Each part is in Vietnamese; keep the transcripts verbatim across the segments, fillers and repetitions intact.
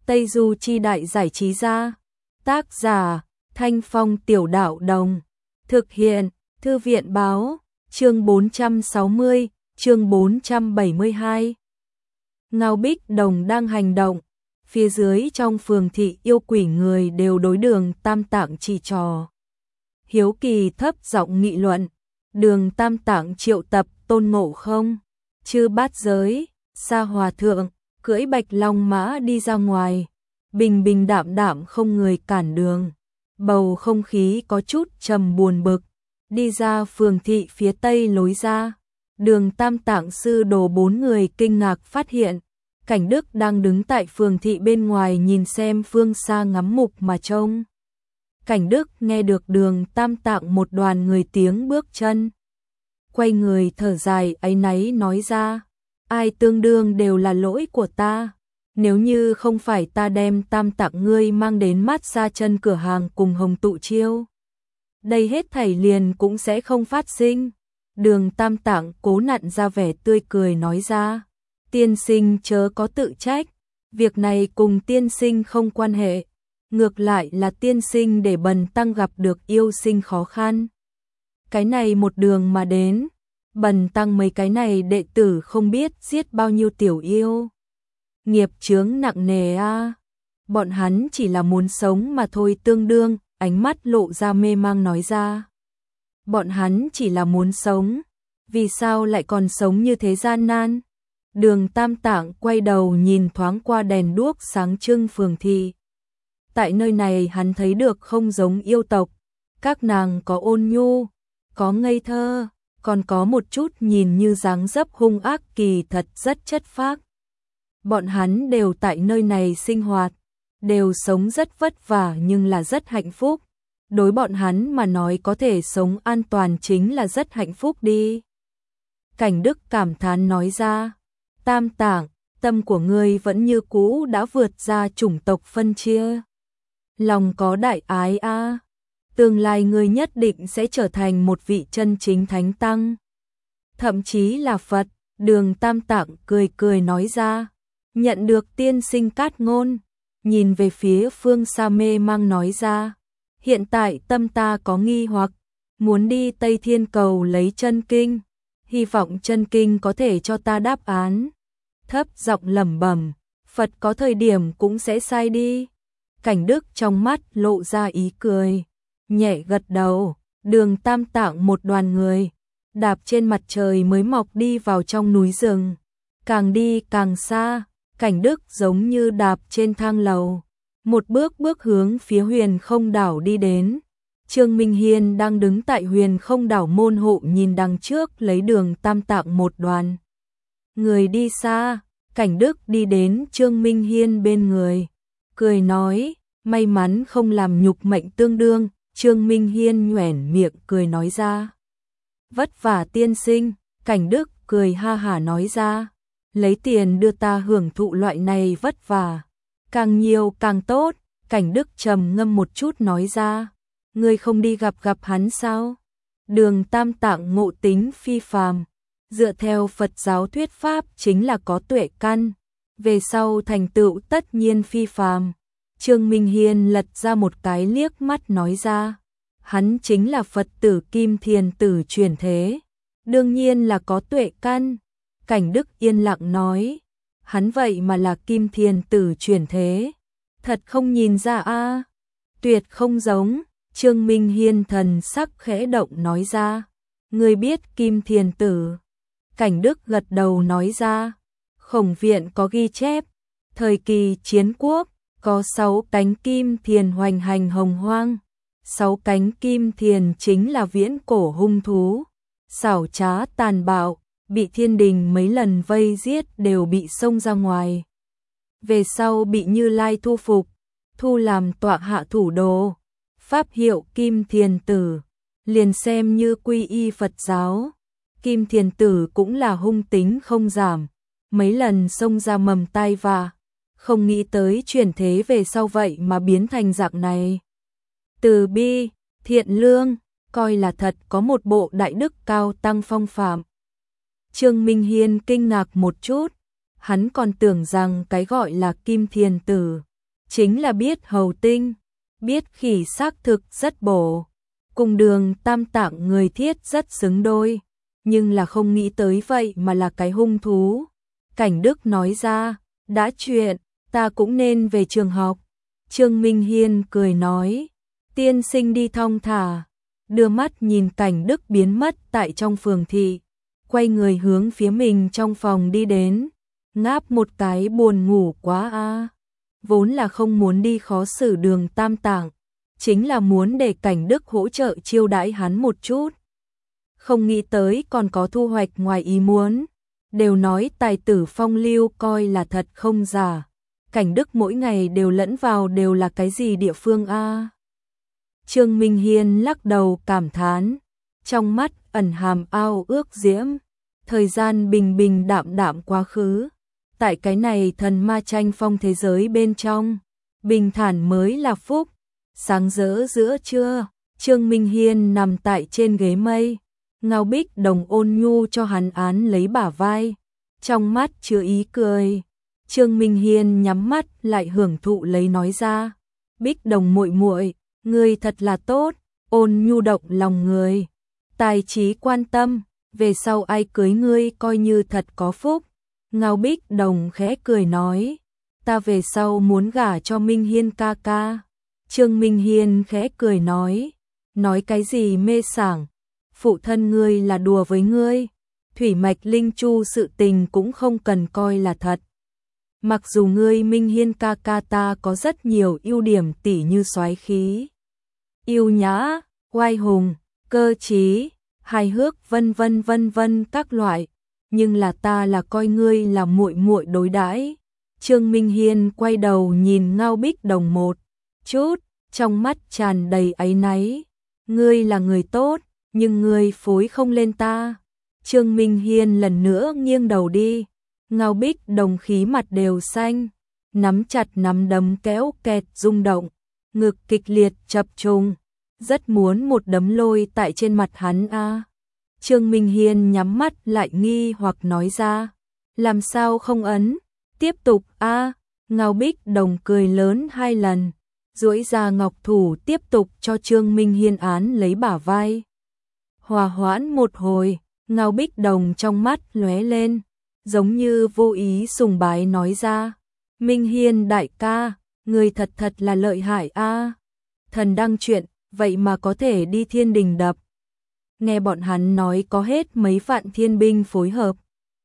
Tây Du Chi Đại Giải Trí Gia. Tác giả Thanh Phong Tiểu Đạo Đồng. Thực hiện Thư viện Báo. Chương bốn trăm sáu mươi, chương bốn trăm bảy mươi hai. Ngao Bích Đồng đang hành động. Phía dưới trong phường thị yêu quỷ người đều đối Đường Tam Tạng chỉ trò. Hiếu kỳ thấp giọng nghị luận. Đường Tam Tạng triệu tập Tôn Ngộ Không, Chư Bát Giới, Sa Hòa Thượng, cưỡi bạch long mã đi ra ngoài. Bình bình đạm đạm không người cản đường. Bầu không khí có chút trầm buồn bực. Đi ra phường thị phía tây lối ra. Đường Tam Tạng sư đồ bốn người kinh ngạc phát hiện. Cảnh Đức đang đứng tại phường thị bên ngoài nhìn xem phương xa ngắm mục mà trông. Cảnh Đức nghe được Đường Tam Tạng một đoàn người tiếng bước chân. Quay người thở dài áy náy nói ra. Ai tương đương đều là lỗi của ta. Nếu như không phải ta đem Tam Tạng ngươi mang đến mát xa chân cửa hàng cùng Hồng Tụ Chiêu, đây hết thảy liền cũng sẽ không phát sinh. Đường Tam Tạng cố nặn ra vẻ tươi cười nói ra. Tiên sinh chớ có tự trách. Việc này cùng tiên sinh không quan hệ. Ngược lại là tiên sinh để Bần Tăng gặp được yêu sinh khó khăn. Cái này một đường mà đến, Bần Tăng mấy cái này đệ tử không biết giết bao nhiêu tiểu yêu. Nghiệp chướng nặng nề a. À. Bọn hắn chỉ là muốn sống mà thôi, tương đương, ánh mắt lộ ra mê mang nói ra. Bọn hắn chỉ là muốn sống, vì sao lại còn sống như thế gian nan? Đường Tam Tạng quay đầu nhìn thoáng qua đèn đuốc sáng trưng phường thị. Tại nơi này hắn thấy được không giống yêu tộc, các nàng có ôn nhu, có ngây thơ, còn có một chút nhìn như dáng dấp hung ác, kỳ thật rất chất phác. Bọn hắn đều tại nơi này sinh hoạt, đều sống rất vất vả nhưng là rất hạnh phúc. Đối bọn hắn mà nói có thể sống an toàn chính là rất hạnh phúc đi. Cảnh Đức cảm thán nói ra. Tam Tạng, tâm của ngươi vẫn như cũ đã vượt ra chủng tộc phân chia. Lòng có đại ái a. À. Tương lai ngươi nhất định sẽ trở thành một vị chân chính thánh tăng, thậm chí là Phật. Đường Tam Tạng cười cười nói ra. Nhận được tiên sinh cát ngôn, nhìn về phía phương xa mê mang nói ra. Hiện tại tâm ta có nghi hoặc, muốn đi Tây Thiên Cầu lấy chân kinh, hy vọng chân kinh có thể cho ta đáp án. Thấp giọng lẩm bẩm, Phật có thời điểm cũng sẽ sai đi. Cảnh Đức trong mắt lộ ra ý cười, nhẹ gật đầu. Đường Tam Tạng một đoàn người đạp trên mặt trời mới mọc đi vào trong núi rừng. Càng đi càng xa, Cảnh Đức giống như đạp trên thang lầu, một bước bước hướng phía Huyền Không Đảo đi đến. Trương Minh Hiên đang đứng tại Huyền Không Đảo môn hộ nhìn đằng trước lấy Đường Tam Tạng một đoàn người đi xa. Cảnh Đức đi đến Trương Minh Hiên bên người, cười nói, may mắn không làm nhục mệnh tương đương. Trương Minh Hiên nhoẻn miệng cười nói ra. Vất vả tiên sinh. Cảnh Đức cười ha hả nói ra. Lấy tiền đưa ta hưởng thụ loại này vất vả, càng nhiều càng tốt. Cảnh Đức trầm ngâm một chút nói ra. Ngươi không đi gặp gặp hắn sao? Đường Tam Tạng ngộ tính phi phàm, dựa theo Phật giáo thuyết pháp chính là có tuệ căn, về sau thành tựu tất nhiên phi phàm. Trương Minh Hiên lật ra một cái liếc mắt nói ra. Hắn chính là Phật tử Kim Thiền Tử chuyển thế, đương nhiên là có tuệ căn. Cảnh Đức yên lặng nói. Hắn vậy mà là Kim Thiền Tử chuyển thế, thật không nhìn ra a. À. Tuyệt không giống. Trương Minh Hiên thần sắc khẽ động nói ra. Ngươi biết Kim Thiền Tử? Cảnh Đức gật đầu nói ra. Khổng viện có ghi chép, thời kỳ chiến quốc có sáu cánh kim thiền hoành hành hồng hoang. Sáu cánh kim thiền chính là viễn cổ hung thú, xảo trá tàn bạo, bị thiên đình mấy lần vây giết đều bị xông ra ngoài. Về sau bị Như Lai thu phục, thu làm tọa hạ thủ đồ, pháp hiệu Kim Thiền Tử, liền xem như quy y Phật giáo. Kim Thiền Tử cũng là hung tính không giảm, mấy lần xông ra mầm tai vạ, không nghĩ tới chuyển thế về sau vậy mà biến thành dạng này. Từ bi, thiện lương, coi là thật có một bộ đại đức cao tăng phong phạm. Trương Minh Hiên kinh ngạc một chút, hắn còn tưởng rằng cái gọi là Kim Thiền Tử chính là biết hầu tinh, biết khỉ xác thực rất bổ, cùng Đường Tam Tạng người thiết rất xứng đôi, nhưng là không nghĩ tới vậy mà là cái hung thú. Cảnh Đức nói ra, đã chuyện, ta cũng nên về trường học. Trương Minh Hiên cười nói, tiên sinh đi thong thả, đưa mắt nhìn Cảnh Đức biến mất tại trong phường thị, quay người hướng phía mình trong phòng đi đến, ngáp một cái buồn ngủ quá a. Vốn là không muốn đi khó xử Đường Tam Tạng, chính là muốn để Cảnh Đức hỗ trợ chiêu đãi hắn một chút. Không nghĩ tới còn có thu hoạch ngoài ý muốn, đều nói tài tử phong lưu coi là thật không giả. Cảnh Đức mỗi ngày đều lẫn vào đều là cái gì địa phương a? Trương Minh Hiên lắc đầu cảm thán, trong mắt ẩn hàm ao ước diễm, thời gian bình bình đạm đạm quá khứ. Tại cái này thần ma tranh phong thế giới bên trong, bình thản mới là phúc. Sáng rỡ giữa trưa, Trương Minh Hiên nằm tại trên ghế mây, Ngao Bích Đồng ôn nhu cho hắn án lấy bả vai, trong mắt chứa ý cười. Trương Minh Hiên nhắm mắt lại hưởng thụ lấy nói ra, Bích Đồng muội muội, ngươi thật là tốt, ôn nhu động lòng người, tài trí quan tâm, về sau ai cưới ngươi coi như thật có phúc. Ngao Bích Đồng khẽ cười nói, ta về sau muốn gả cho Minh Hiên ca ca. Trương Minh Hiên khẽ cười nói, nói cái gì mê sảng, phụ thân ngươi là đùa với ngươi, thủy mạch linh chu sự tình cũng không cần coi là thật. Mặc dù ngươi Minh Hiên ca ca ta có rất nhiều ưu điểm tỉ như soái khí, yêu nhã, oai hùng, cơ trí, hài hước vân vân vân vân các loại, nhưng là ta là coi ngươi là muội muội đối đãi. Trương Minh Hiên quay đầu nhìn Ngao Bích Đồng một chút, trong mắt tràn đầy áy náy, ngươi là người tốt, nhưng ngươi phối không lên ta. Trương Minh Hiên lần nữa nghiêng đầu đi, Ngao Bích Đồng khí mặt đều xanh, nắm chặt nắm đấm kéo kẹt rung động, ngực kịch liệt chập trùng, rất muốn một đấm lôi tại trên mặt hắn a. Trương Minh Hiên nhắm mắt lại nghi hoặc nói ra, làm sao không ấn, tiếp tục a. Ngao Bích Đồng cười lớn hai lần, duỗi ra ngọc thủ tiếp tục cho Trương Minh Hiên án lấy bả vai. Hòa hoãn một hồi, Ngao Bích Đồng trong mắt lóe lên, giống như vô ý sùng bái nói ra, Minh Hiên đại ca, người thật thật là lợi hại a. Thần đăng chuyện, vậy mà có thể đi thiên đình đập. Nghe bọn hắn nói có hết mấy vạn thiên binh phối hợp,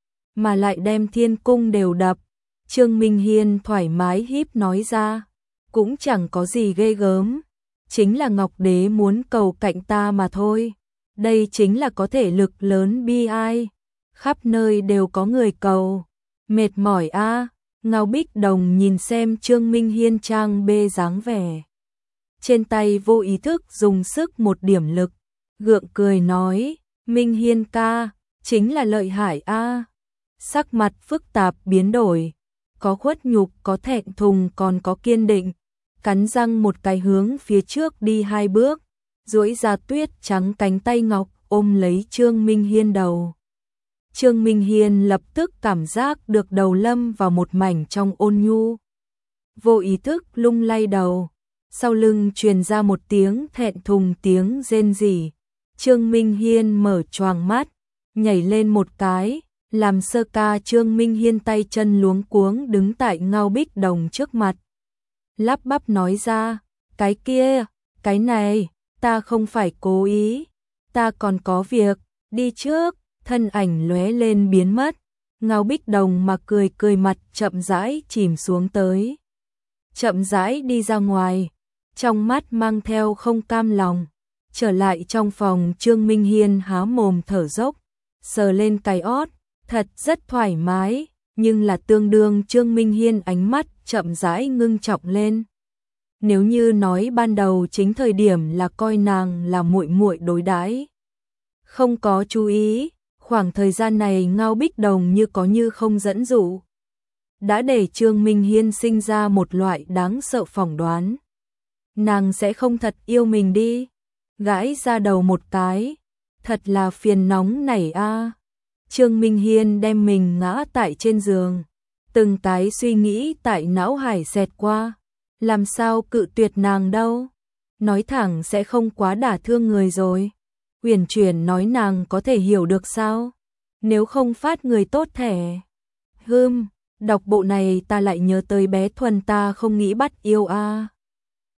mà lại đem thiên cung đều đập. Trương Minh Hiên thoải mái híp nói ra, cũng chẳng có gì ghê gớm, chính là Ngọc Đế muốn cầu cạnh ta mà thôi. Đây chính là có thể lực lớn bi ai, khắp nơi đều có người cầu, mệt mỏi a. Ngao Bích Đồng nhìn xem Trương Minh Hiên trang bê dáng vẻ, trên tay vô ý thức dùng sức một điểm lực, gượng cười nói, Minh Hiên ca, chính là lợi hại a. Sắc mặt phức tạp biến đổi, có khuất nhục, có thẹn thùng, còn có kiên định, cắn răng một cái hướng phía trước đi hai bước, duỗi ra tuyết trắng cánh tay ngọc ôm lấy Trương Minh Hiên đầu. Trương Minh Hiên lập tức cảm giác được đầu lâm vào một mảnh trong ôn nhu, vô ý thức lung lay đầu, sau lưng truyền ra một tiếng thẹn thùng tiếng rên rỉ. Trương Minh Hiên mở choàng mắt, nhảy lên một cái, làm sơ ca. Trương Minh Hiên tay chân luống cuống đứng tại Ngao Bích Đồng trước mặt, lắp bắp nói ra, cái kia, cái này, ta không phải cố ý, ta còn có việc, đi trước. Thân ảnh lóe lên biến mất, Ngao Bích Đồng mà cười cười mặt chậm rãi chìm xuống tới, chậm rãi đi ra ngoài, trong mắt mang theo không cam lòng. Trở lại trong phòng, Trương Minh Hiên há mồm thở dốc, sờ lên cái ót, thật rất thoải mái, nhưng là tương đương. Trương Minh Hiên ánh mắt chậm rãi ngưng trọng lên. Nếu như nói ban đầu chính thời điểm là coi nàng là muội muội đối đãi, không có chú ý, khoảng thời gian này Ngao Bích Đồng như có như không dẫn dụ, đã để Trương Minh Hiên sinh ra một loại đáng sợ phỏng đoán, nàng sẽ không thật yêu mình đi. Gãi ra đầu một cái, thật là phiền nóng nảy a. Trương Minh Hiên đem mình ngã tại trên giường, từng cái suy nghĩ tại não hải xẹt qua, làm sao cự tuyệt nàng đâu. Nói thẳng sẽ không quá đả thương người rồi. Uyển chuyển nói nàng có thể hiểu được sao? Nếu không phát người tốt thẻ. Hưm, đọc bộ này ta lại nhớ tới bé Thuần ta không nghĩ bắt yêu a. À.